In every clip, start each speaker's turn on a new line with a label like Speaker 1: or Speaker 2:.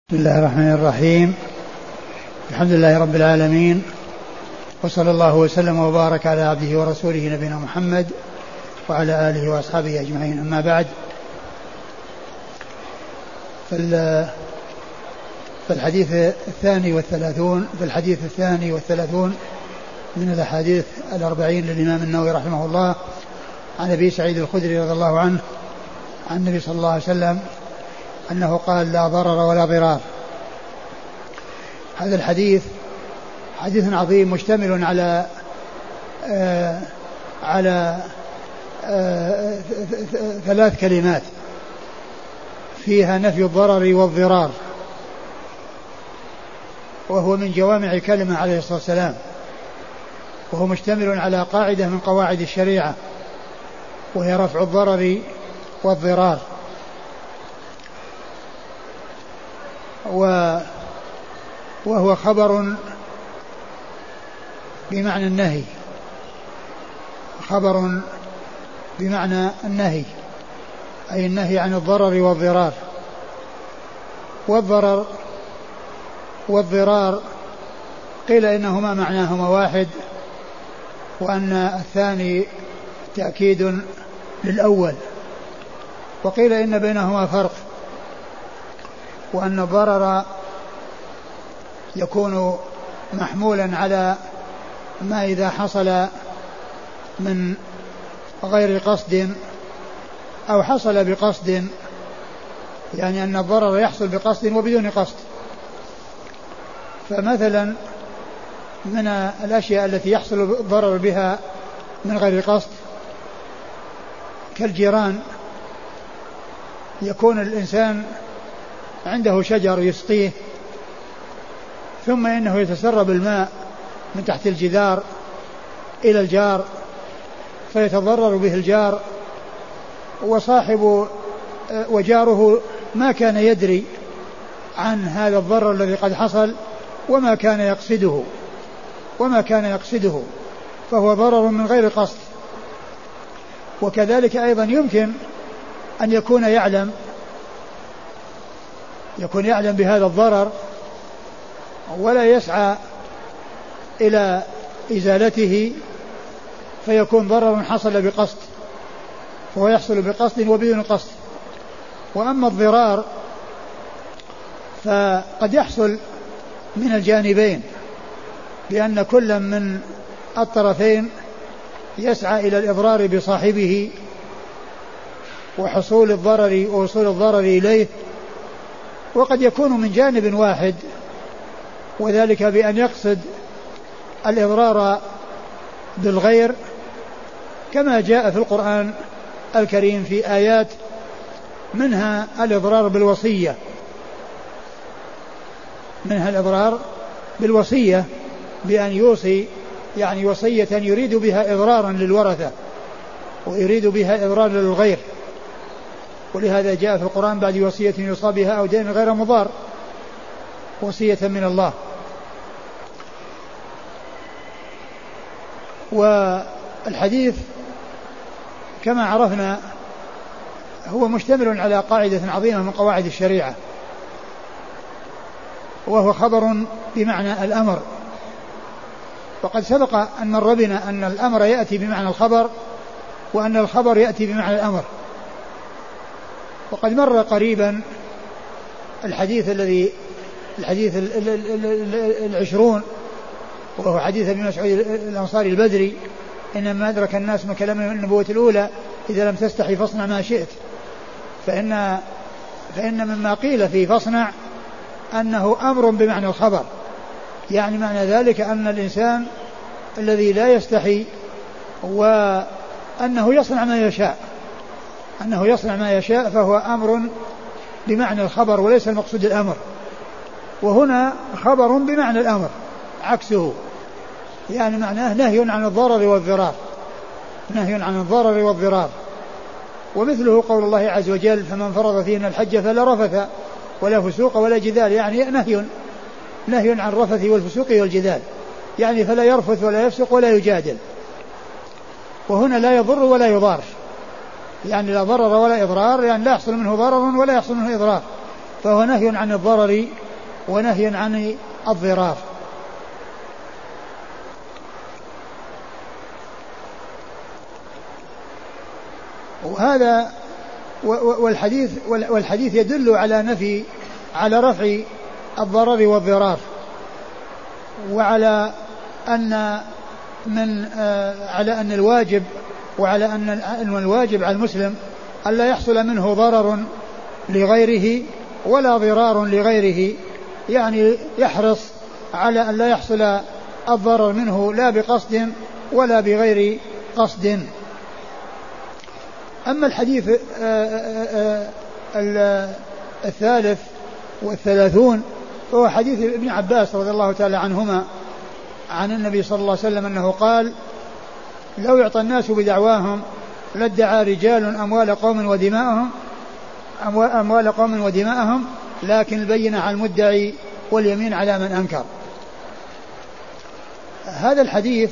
Speaker 1: بسم الله الرحمن الرحيم. الحمد لله رب العالمين، وصلى الله وسلم وبارك على عبده ورسوله نبينا محمد وعلى آله وأصحابه أجمعين. أما بعد، فالحديث الثاني والثلاثون من الأحاديث 40 للإمام النووي رحمه الله عن أبي سعيد الخدري رضي الله عنه عن النبي صلى الله عليه وسلم أنه قال: لا ضرر ولا ضرار. هذا الحديث حديث عظيم مشتمل على ثلاث كلمات فيها نفي الضرر والضرار، وهو من جوامع كلمة عليه الصلاة والسلام، وهو مشتمل على قاعدة من قواعد الشريعة، وهي رفع الضرر والضرار. وهو خبر بمعنى النهي، خبر بمعنى النهي، أي النهي عن الضرر والضرار. والضرر والضرار قيل إنهما معناهما واحد، وأن الثاني تأكيد للأول، وقيل إن بينهما فرق، وأن الضرر يكون محمولا على ما إذا حصل من غير قصد أو حصل بقصد، يعني أن الضرر يحصل بقصد وبدون قصد. فمثلا من الأشياء التي يحصل الضرر بها من غير قصد كالجيران، يكون الإنسان عنده شجر يسقيه، ثم إنه يتسرب الماء من تحت الجدار إلى الجار، فيتضرر به الجار، وجاره ما كان يدري عن هذا الضرر الذي قد حصل وما كان يقصده، فهو ضرر من غير قصد. وكذلك أيضا يمكن أن يكون يعلم بهذا الضرر ولا يسعى إلى إزالته، فيكون ضرر حصل بقصد، فهو يحصل بقصد وبدون قصد. وأما الضرار فقد يحصل من الجانبين، بأن كل من الطرفين يسعى إلى الإضرار بصاحبه وحصول الضرر ووصول الضرر إليه، وقد يكون من جانب واحد، وذلك بأن يقصد الإضرار بالغير، كما جاء في القرآن الكريم في آيات منها الإضرار بالوصية، بأن يوصي، يعني وصية يريد بها إضرارا للورثة ويريد بها إضرارا للغير. ولهذا جاء في القرآن: بعد وصية يوصى بها أو دين غير مضار، وصية من الله. والحديث كما عرفنا هو مشتمل على قاعدة عظيمة من قواعد الشريعة، وهو خبر بمعنى الأمر. وقد سبق أن مر بنا أن الأمر يأتي بمعنى الخبر، وأن الخبر يأتي بمعنى الأمر. وقد مر قريبا الحديث 20، وهو حديث ابن مسعود الأنصاري البدري: إنما أدرك الناس من كلام النبوة الأولى إذا لم تستحي فاصنع ما شئت. فإن مما قيل في فاصنع أنه أمر بمعنى الخبر، يعني معنى ذلك أن الإنسان الذي لا يستحي وأنه يصنع ما يشاء، فهو أمر بمعنى الخبر وليس المقصود الأمر. وهنا خبر بمعنى الأمر عكسه، يعني معناه نهي عن الضرر والضرار. ومثله قول الله عز وجل: فمن فرض فيهن الحج فلا رفث ولا فسوق ولا جدال، يعني نهي عن الرفث والفسوق والجدال، يعني فلا يرفث ولا يفسق ولا يجادل. وهنا لا يضر ولا يضار، يعني لا ضرر ولا إضرار، يعني لا يحصل منه ضرر ولا يحصل منه إضرار، فهو نهي عن الضرر ونهي عن الضرار. وهذا والحديث يدل على رفع الضرر والضرار، وعلى أن الواجب على المسلم ألا يحصل منه ضرر لغيره ولا ضرار لغيره، يعني يحرص على أن لا يحصل الضرر منه لا بقصد ولا بغير قصد. أما الحديث 33 فهو حديث ابن عباس رضي الله تعالى عنهما عن النبي صلى الله عليه وسلم أنه قال: لو يعطى الناس بدعواهم لادعى رجال أموال قوم ودماءهم لكن البينة على المدعي واليمين على من أنكر. هذا الحديث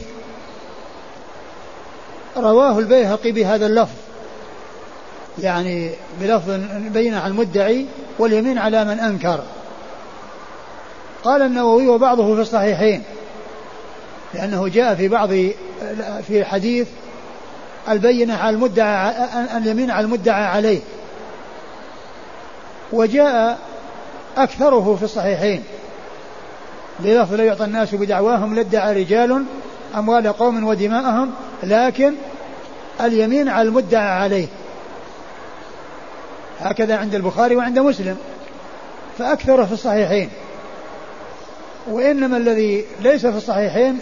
Speaker 1: رواه البيهقي بهذا اللفظ، يعني بلفظ البينة على المدعي واليمين على من أنكر. قال النووي: وبعضه في الصحيحين، لأنه جاء في حديث البينة على المدعى، اليمين على المدعى عليه، وجاء أكثره في الصحيحين بلفظ: لا يعطى الناس بدعواهم لادعى رجال أموال قوم ودماءهم لكن اليمين على المدعى عليه. هكذا عند البخاري وعند مسلم، فأكثر في الصحيحين. وإنما الذي ليس في الصحيحين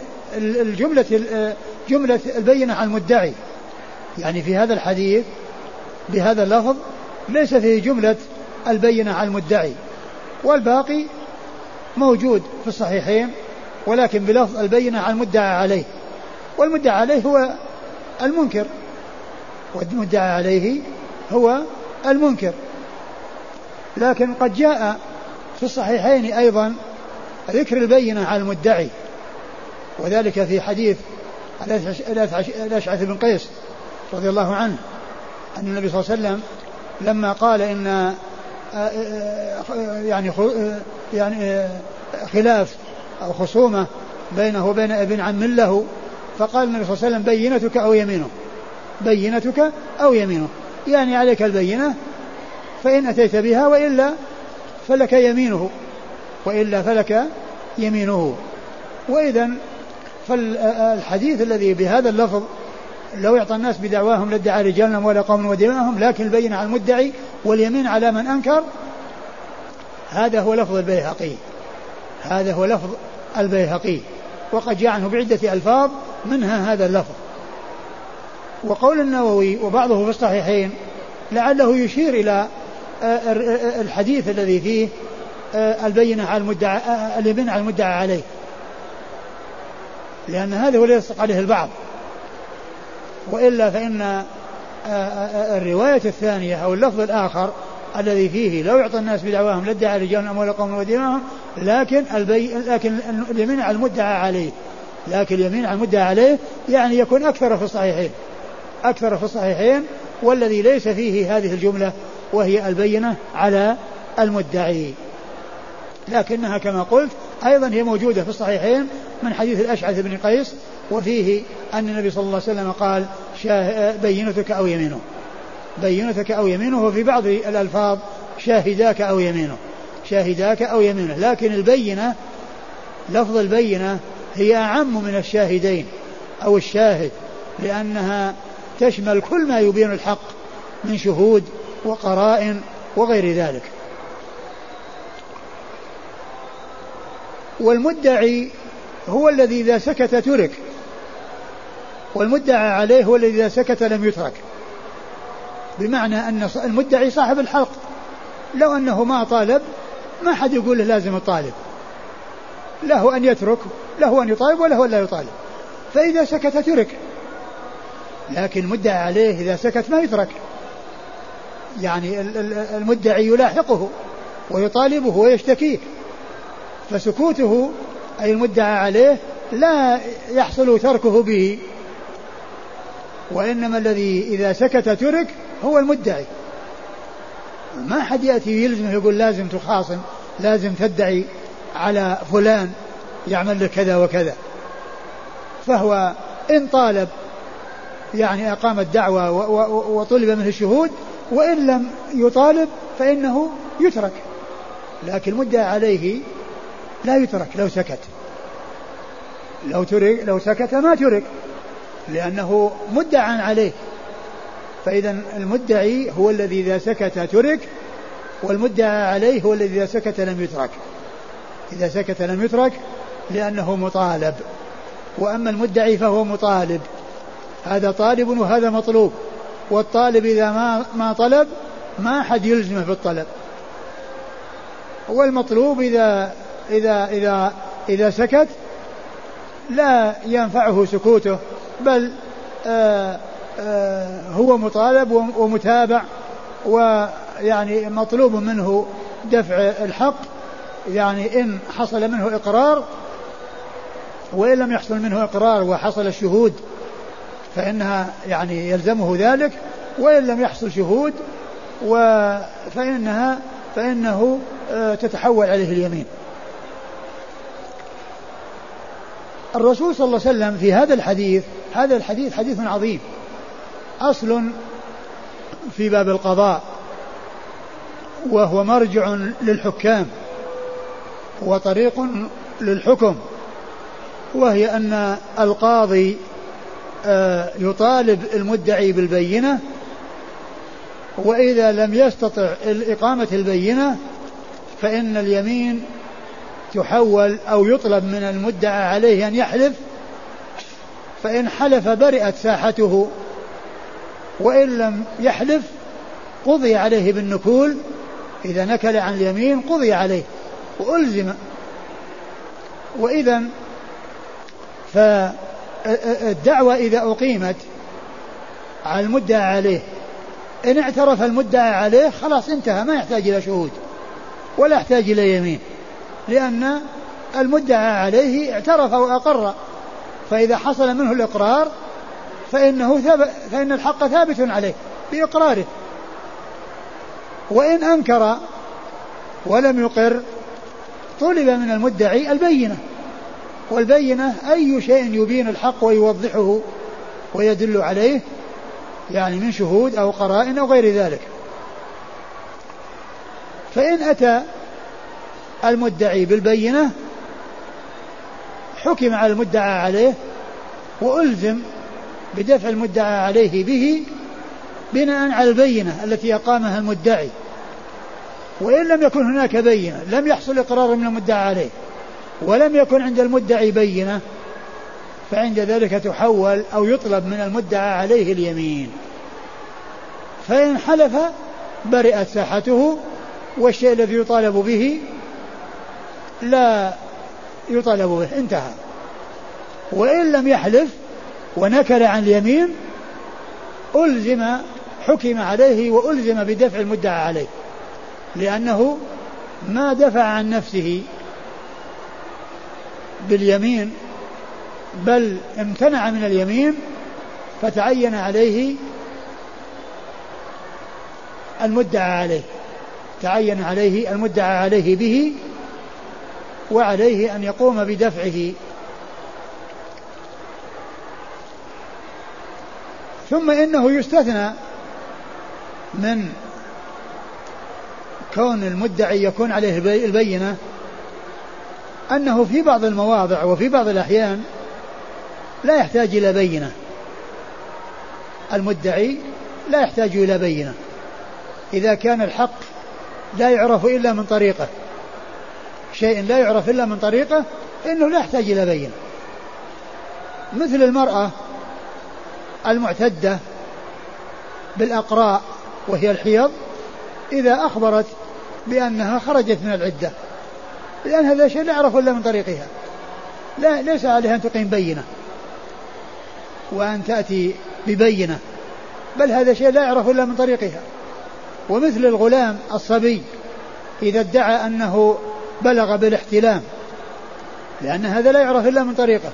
Speaker 1: جملة البينة على المدعي، يعني في هذا الحديث بهذا اللفظ ليس فيه جملة البينة على المدعي، والباقي موجود في الصحيحين ولكن بلفظ البينة على المدعى عليه، والمدعى عليه هو المنكر، والمدعى عليه هو المنكر. لكن قد جاء في الصحيحين أيضا ذكر البينة على المدعي، وذلك في حديث الأشعث بن قيس رضي الله عنه أن النبي صلى الله عليه وسلم لما قال إن يعني خلاف أو خصومة بينه وبين ابن عم له، فقال النبي صلى الله عليه وسلم: بينتك أو يمينه، بينتك أو يمينه، يعني عليك البينة فإن أتيت بها وإلا فلك يمينه، وإذن فالحديث الذي بهذا اللفظ: لو يعطى الناس بدعواهم لادعى رجال أموال قوم ودماءهم لكن البينة على المدعي واليمين على من أنكر، هذا هو لفظ البيهقي، وقد جاء عنه بعدة ألفاظ منها هذا اللفظ. وقول النووي: وبعضه في الصحيحين، لعله يشير إلى الحديث الذي فيه البينة على المدعى، اليمين على المدعى عليه، لأن هذا هو الذي يصدق عليه البعض. وإلا فإن الرواية الثانية أو اللفظ الآخر الذي فيه: لو يعطى الناس بدعواهم لادعى رجال أموال قوم ودماءهم لكن اليمين على المدعى عليه، لكن اليمين على المدعى عليه يعني يكون أكثر في الصحيحين، والذي ليس فيه هذه الجملة وهي البينة على المدعي، لكنها كما قلت أيضا هي موجودة في الصحيحين من حديث الأشعث بن قيس، وفيه أن النبي صلى الله عليه وسلم قال: بينتك أو يمينه، وفي بعض الألفاظ: شاهداك أو يمينه، لكن البينة، لفظ البينة هي أعم من الشاهدين أو الشاهد، لأنها تشمل كل ما يبين الحق من شهود وقرائن وغير ذلك. والمدعي هو الذي إذا سكت ترك، والمدعى عليه هو الذي إذا سكت لم يترك، بمعنى أن المدعي صاحب الحق، لو أنه ما طالب ما حد يقول له لازم الطالب، له أن يترك، له أن يطالب وله أن لا يطالب، فإذا سكت ترك. لكن المدعى عليه إذا سكت ما يترك، يعني المدعي يلاحقه ويطالبه ويشتكيه، فسكوته أي المدعى عليه لا يحصل تركه به، وإنما الذي إذا سكت ترك هو المدعي. ما حد يأتي يلزمه يقول لازم تخاصم، لازم تدعي على فلان يعمل لك كذا وكذا. فهو إن طالب يعني أقام الدعوة وطلب منه الشهود، وإن لم يطالب فإنه يترك. لكن المدعى عليه لا يترك لو سكت، لو سكت ما ترك، لأنه مدعى عليه. فإذا المدعي هو الذي إذا سكت ترك، والمدعى عليه هو الذي إذا سكت لم يترك. إذا سكت لم يترك لأنه مطالب. وأما المدعي فهو مطالب، هذا طالب وهذا مطلوب، والطالب إذا ما طلب ما أحد يلزمه بالطلب، والمطلوب إذا سكت لا ينفعه سكوته، بل هو مطالب ومتابع، ويعني مطلوب منه دفع الحق، يعني إن حصل منه إقرار، وإن لم يحصل منه إقرار وحصل الشهود فإنها يعني يلزمه ذلك، وإن لم يحصل شهود فإنه تتحول عليه اليمين. الرسول صلى الله عليه وسلم في هذا الحديث حديث عظيم، أصل في باب القضاء، وهو مرجع للحكام وطريق للحكم، وهي أن القاضي يطالب المدعي بالبينة، وإذا لم يستطع إقامة البينة فإن اليمين تحول أو يطلب من المدعى عليه أن يحلف، فإن حلف برئت ساحته، وإن لم يحلف قضي عليه بالنكول، إذا نكل عن اليمين قضي عليه وألزم. وإذا فالدعوة إذا أقيمت على المدعى عليه، إن اعترف المدعى عليه خلاص انتهى، ما يحتاج إلى شهود ولا يحتاج إلى يمين، لأن المدعى عليه اعترف وأقر، فإذا حصل منه الإقرار فإن الحق ثابت عليه بإقراره. وإن أنكر ولم يقر طلب من المدعي البينة، والبينة أي شيء يبين الحق ويوضحه ويدل عليه، يعني من شهود أو قرائن أو غير ذلك. فإن أتى المدعي بالبينة حكم على المدعى عليه وألزم بدفع المدعى عليه به بناء على البينة التي أقامها المدعي. وإن لم يكن هناك بينة، لم يحصل إقرار من المدعى عليه ولم يكن عند المدعي بينة، فعند ذلك تحول أو يطلب من المدعى عليه اليمين، فإن حلف برئت ساحته، والشيء الذي يطالب به لا يطالب به، انتهى. وإن لم يحلف ونكل عن اليمين ألزم، حكم عليه وألزم بدفع المدعى عليه، لأنه ما دفع عن نفسه باليمين بل امتنع من اليمين، فتعين عليه المدعى عليه، تعين عليه المدعى عليه به، وعليه أن يقوم بدفعه. ثم إنه يستثنى من كون المدعي يكون عليه البينة أنه في بعض المواضع وفي بعض الأحيان لا يحتاج إلى بينة، المدعي لا يحتاج إلى بينة إذا كان الحق لا يعرف إلا من طريقه، شيء لا يعرف إلا من طريقه إنه لا يحتاج إلى بينة. مثل المرأة المعتدة بالأقراء وهي الحيض، إذا أخبرت بأنها خرجت من العدة، لأن هذا شيء لا يعرف إلا من طريقها، ليس عليها أن تقيم بينة وأن تأتي ببينة، بل هذا شيء لا يعرف إلا من طريقها. ومثل الغلام الصبي إذا ادعى أنه بلغ بالاحتلام، لأن هذا لا يعرف إلا من طريقه،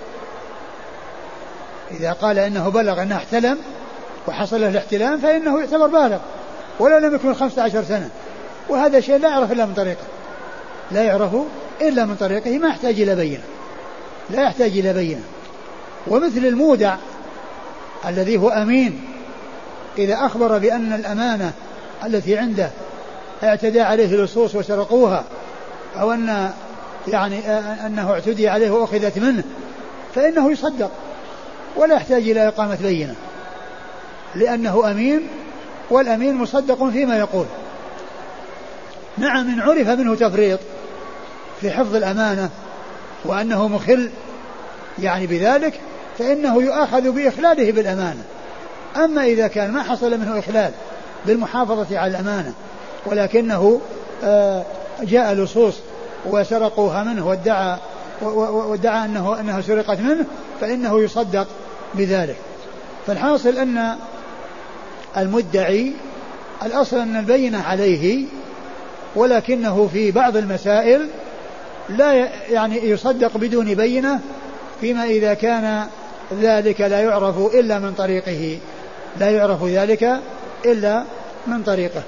Speaker 1: إذا قال إنه بلغ أنه احتلم وحصل له الاحتلام فإنه يعتبر بالغ ولو لم يكن 15 سنة، وهذا شيء لا يعرف إلا من طريقه، لا يعرف إلا من طريقه، ما يحتاج إلى بينة، لا يحتاج إلى بينة. ومثل المودع الذي هو أمين، إذا أخبر بأن الأمانة التي عنده اعتدى عليه اللصوص وسرقوها، أو أن يعني أنه اعتدي عليه وأخذت منه، فإنه يصدق ولا يحتاج إلى إقامة بينة، لأنه أمين، والأمين مصدق فيما يقول. نعم، إن عرف منه تفريط في حفظ الأمانة وأنه مخل يعني بذلك، فإنه يؤاخذ بإخلاله بالأمانة. أما إذا كان ما حصل منه إخلال بالمحافظة على الأمانة، ولكنه جاء لصوص وسرقوها منه وادعى أنها سرقت منه، فإنه يصدق بذلك. فالحاصل أن المدعي الأصل أن البينة عليه، ولكنه في بعض المسائل لا يعني يصدق بدون بينة، فيما إذا كان ذلك لا يعرف إلا من طريقه، لا يعرف ذلك إلا من طريقه.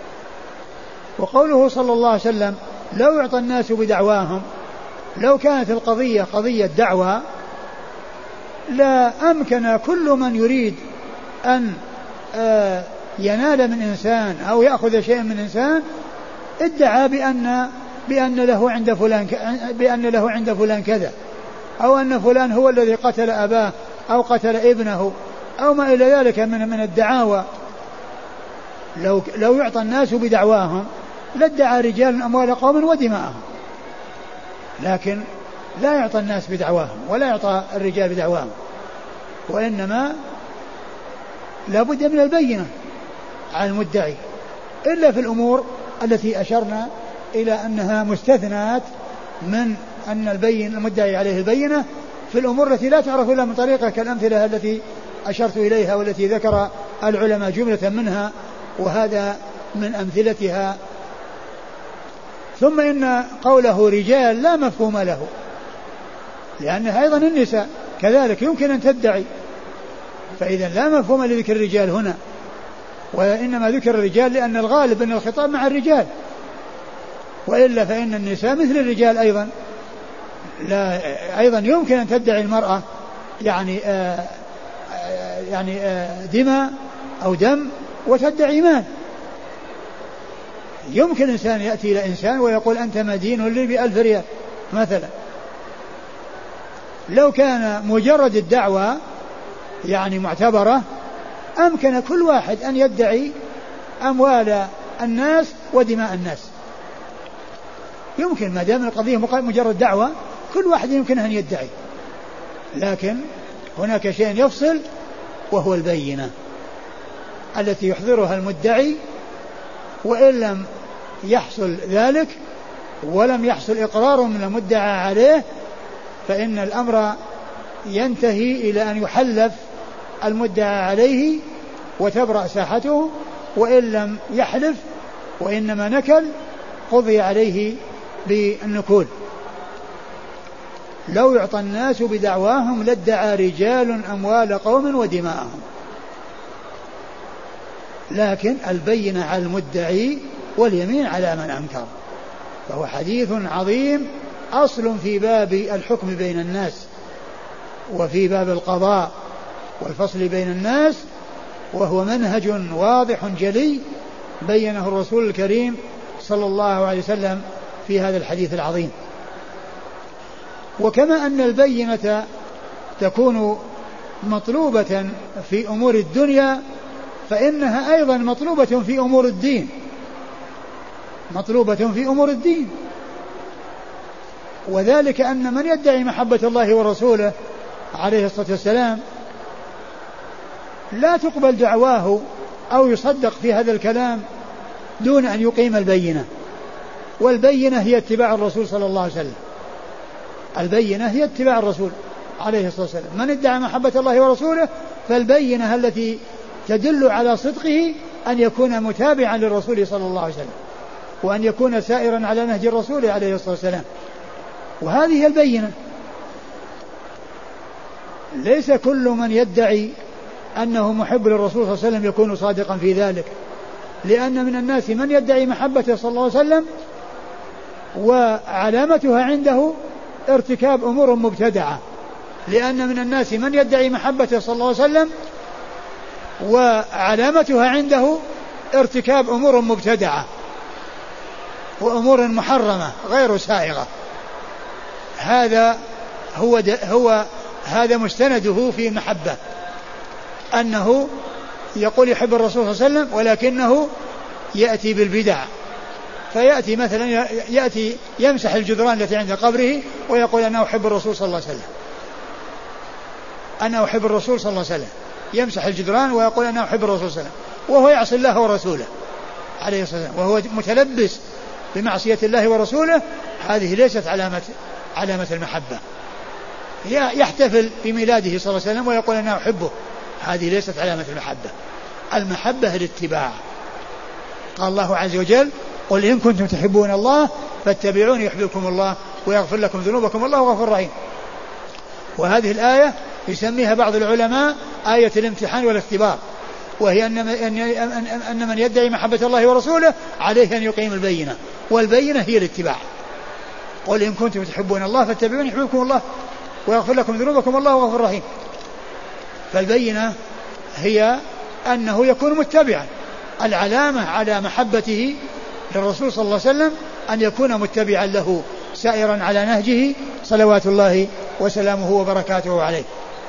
Speaker 1: وقوله صلى الله عليه وسلم لو يعطى الناس بدعواهم، لو كانت القضية قضية دعوى لا أمكن كل من يريد أن ينال من إنسان أو يأخذ شيئا من إنسان ادعى بأن له عند فلان كذا، أو أن فلان هو الذي قتل أباه أو قتل ابنه أو ما إلى ذلك من الدعاوى. لو يعطى الناس بدعواهم لادعى رجال أموال قوم ودماءهم، لكن لا يعطى الناس بدعواهم ولا يعطى الرجال بدعواهم، وإنما لا بد من البينة على المدعي، إلا في الأمور التي أشرنا إلى أنها مستثنات من أن المدعي عليه البينة، في الأمور التي لا تعرف إلا من طريقة، كالأمثلة التي أشرت إليها والتي ذكر العلماء جملة منها، وهذا من أمثلتها. ثم إن قوله رجال لا مفهوم له، لأنها أيضا النساء كذلك يمكن أن تدعي، فإذا لا مفهوم لذكر الرجال هنا، وإنما ذكر الرجال لأن الغالب أن الخطاب مع الرجال، وإلا فإن النساء مثل الرجال أيضا، لا أيضا يمكن أن تدعي المرأة يعني دماء أو دم وتدعي مال. يمكن إنسان يأتي إلى إنسان ويقول أنت مدين لي ب1000 ريال مثلا، لو كان مجرد الدعوة يعني معتبرة أمكن كل واحد أن يدعي أموال الناس ودماء الناس، يمكن ما دام القضية مجرد دعوة كل واحد يمكن أن يدعي، لكن هناك شيء يفصل وهو البينة التي يحضرها المدعي، وإن لم يحصل ذلك ولم يحصل إقرار من المدعى عليه فإن الأمر ينتهي إلى أن يحلف المدعى عليه وتبرأ ساحته، وإن لم يحلف وإنما نكل قضي عليه بالنكول. لو يعطى الناس بدعواهم لادعى رجال أموال قوم ودماءهم، لكن البينة على المدعي واليمين على من أنكر، فهو حديث عظيم أصل في باب الحكم بين الناس وفي باب القضاء والفصل بين الناس، وهو منهج واضح جلي بينه الرسول الكريم صلى الله عليه وسلم في هذا الحديث العظيم. وكما أن البينة تكون مطلوبة في أمور الدنيا فإنها أيضا مطلوبة في أمور الدين، مطلوبة في أمور الدين، وذلك أن من يدعي محبة الله ورسوله عليه الصلاة والسلام لا تقبل دعواه أو يصدق في هذا الكلام دون أن يقيم البينة، والبينة هي اتباع الرسول صلى الله عليه وسلم، البينة هي اتباع الرسول عليه الصلاة والسلام. من ادعى محبة الله ورسوله فالبينة التي تدل على صدقه أن يكون متابعا للرسول صلى الله عليه وسلم، وأن يكون سائرا على نهج الرسول عليه الصلاة والسلام، وهذه هي البينة. ليس كل من يدعي أنه محب للرسول صلى الله عليه وسلم يكون صادقا في ذلك، لأن من الناس من يدعي محبته صلى الله عليه وسلم وعلامتها عنده ارتكاب أمور مبتدعة. لأن من الناس من يدعي محبته صلى الله عليه وسلم وعلامتها عنده ارتكاب أمور مبتدعة وأمور محرمة غير سائغة. هذا هذا مستنده في محبة، أنه يقول يحب الرسول صلى الله عليه وسلم ولكنه يأتي بالبدع، فيأتي مثلا يمسح الجدران التي عند قبره ويقول أنا أحب الرسول صلى الله عليه وسلم، أنا أحب الرسول صلى الله عليه وسلم، يمسح الجدران ويقول أنا أحب الرسول صلى الله عليه وسلم، وهو يعصي الله ورسوله عليه الصلاة والسلام، وهو متلبس بمعصية الله ورسوله. هذه ليست علامة المحبة. يحتفل بميلاده صلى الله عليه وسلم ويقول أنا أحبه، هذه ليست علامة المحبة. المحبة الاتباع. قال الله عز وجل قل إن كنتم تحبون الله فاتبعوني يحببكم الله ويغفر لكم ذنوبكم والله غفور رحيم. وهذه الآية يسميها بعض العلماء آية الامتحان والاختبار، وهي أن من يدعي محبة الله ورسوله عليه أن يقيم البينة، والبينة هي الاتباع. قل إن كنتم تحبون الله فاتبعوني يحببكم الله ويغفر لكم ذنوبكم والله غفور رحيم. فالبينة هي أنه يكون متبعا. العلامة على محبته للرسول صلى الله عليه وسلم أن يكون متبعا له سائرا على نهجه صلوات الله وسلامه وبركاته عليه.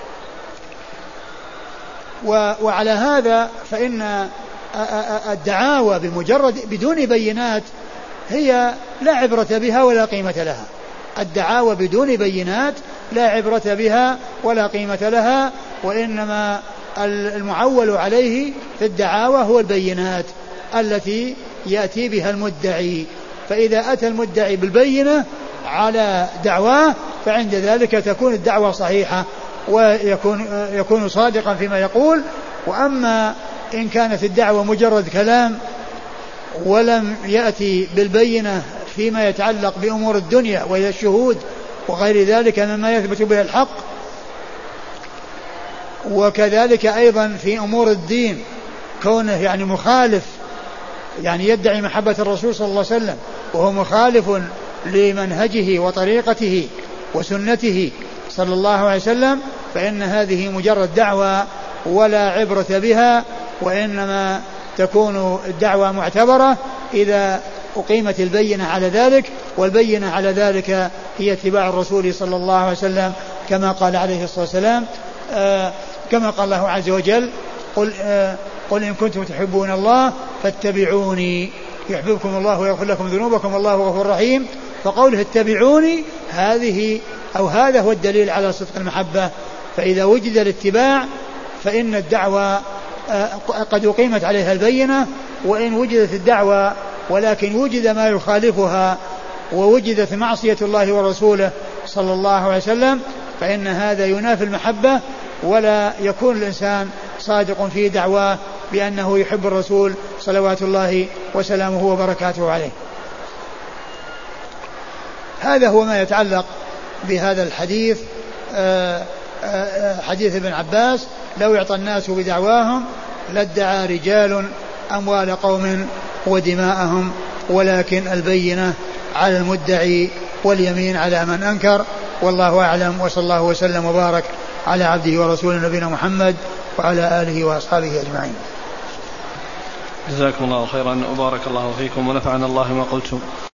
Speaker 1: وعلى هذا فإن الدعاوى بدون بينات هي لا عبرة بها ولا قيمة لها. الدعاوى بدون بينات لا عبرة بها ولا قيمة لها، وإنما المعول عليه في الدعاوى هو البينات التي يأتي بها المدعي. فإذا أتى المدعي بالبينة على دعواه فعند ذلك تكون الدعوة صحيحة ويكون صادقا فيما يقول. وأما إن كانت الدعوة مجرد كلام ولم يأتي بالبينة فيما يتعلق بأمور الدنيا وهي الشهود وغير ذلك مما يثبت به الحق، وكذلك أيضا في أمور الدين كونه يعني مخالف، يعني يدعي محبة الرسول صلى الله عليه وسلم وهو مخالف لمنهجه وطريقته وسنته صلى الله عليه وسلم، فإن هذه مجرد دعوة ولا عبرة بها، وإنما تكون الدعوة معتبرة إذا أقيمت البينة على ذلك. والبينة على ذلك هي اتباع الرسول صلى الله عليه وسلم كما قال عليه الصلاة والسلام، كما قال الله عز وجل قل إن كنتم تحبون الله فاتبعوني يحببكم الله ويغفر لكم ذنوبكم والله غفور رحيم. فقوله اتبعوني هذا هو الدليل على صدق المحبة. فإذا وجد الاتباع فإن الدعوة قد أقيمت عليها البينة، وإن وجدت الدعوة ولكن وجد ما يخالفها ووجدت معصية الله ورسوله صلى الله عليه وسلم فإن هذا ينافي المحبة، ولا يكون الإنسان صادق في دعواه بأنه يحب الرسول صلوات الله وسلامه وبركاته عليه. هذا هو ما يتعلق بهذا الحديث، حديث ابن عباس لو يعطى الناس بدعواهم لادعى رجال أموال قوم ودماءهم ولكن البينة على المدعي واليمين على من أنكر. والله أعلم، وصلى الله وسلم وبارك على عبده ورسوله نبينا محمد وعلى آله وأصحابه أجمعين.
Speaker 2: جزاكم الله خيرا وبارك الله فيكم ونفعنا الله ما قلتم.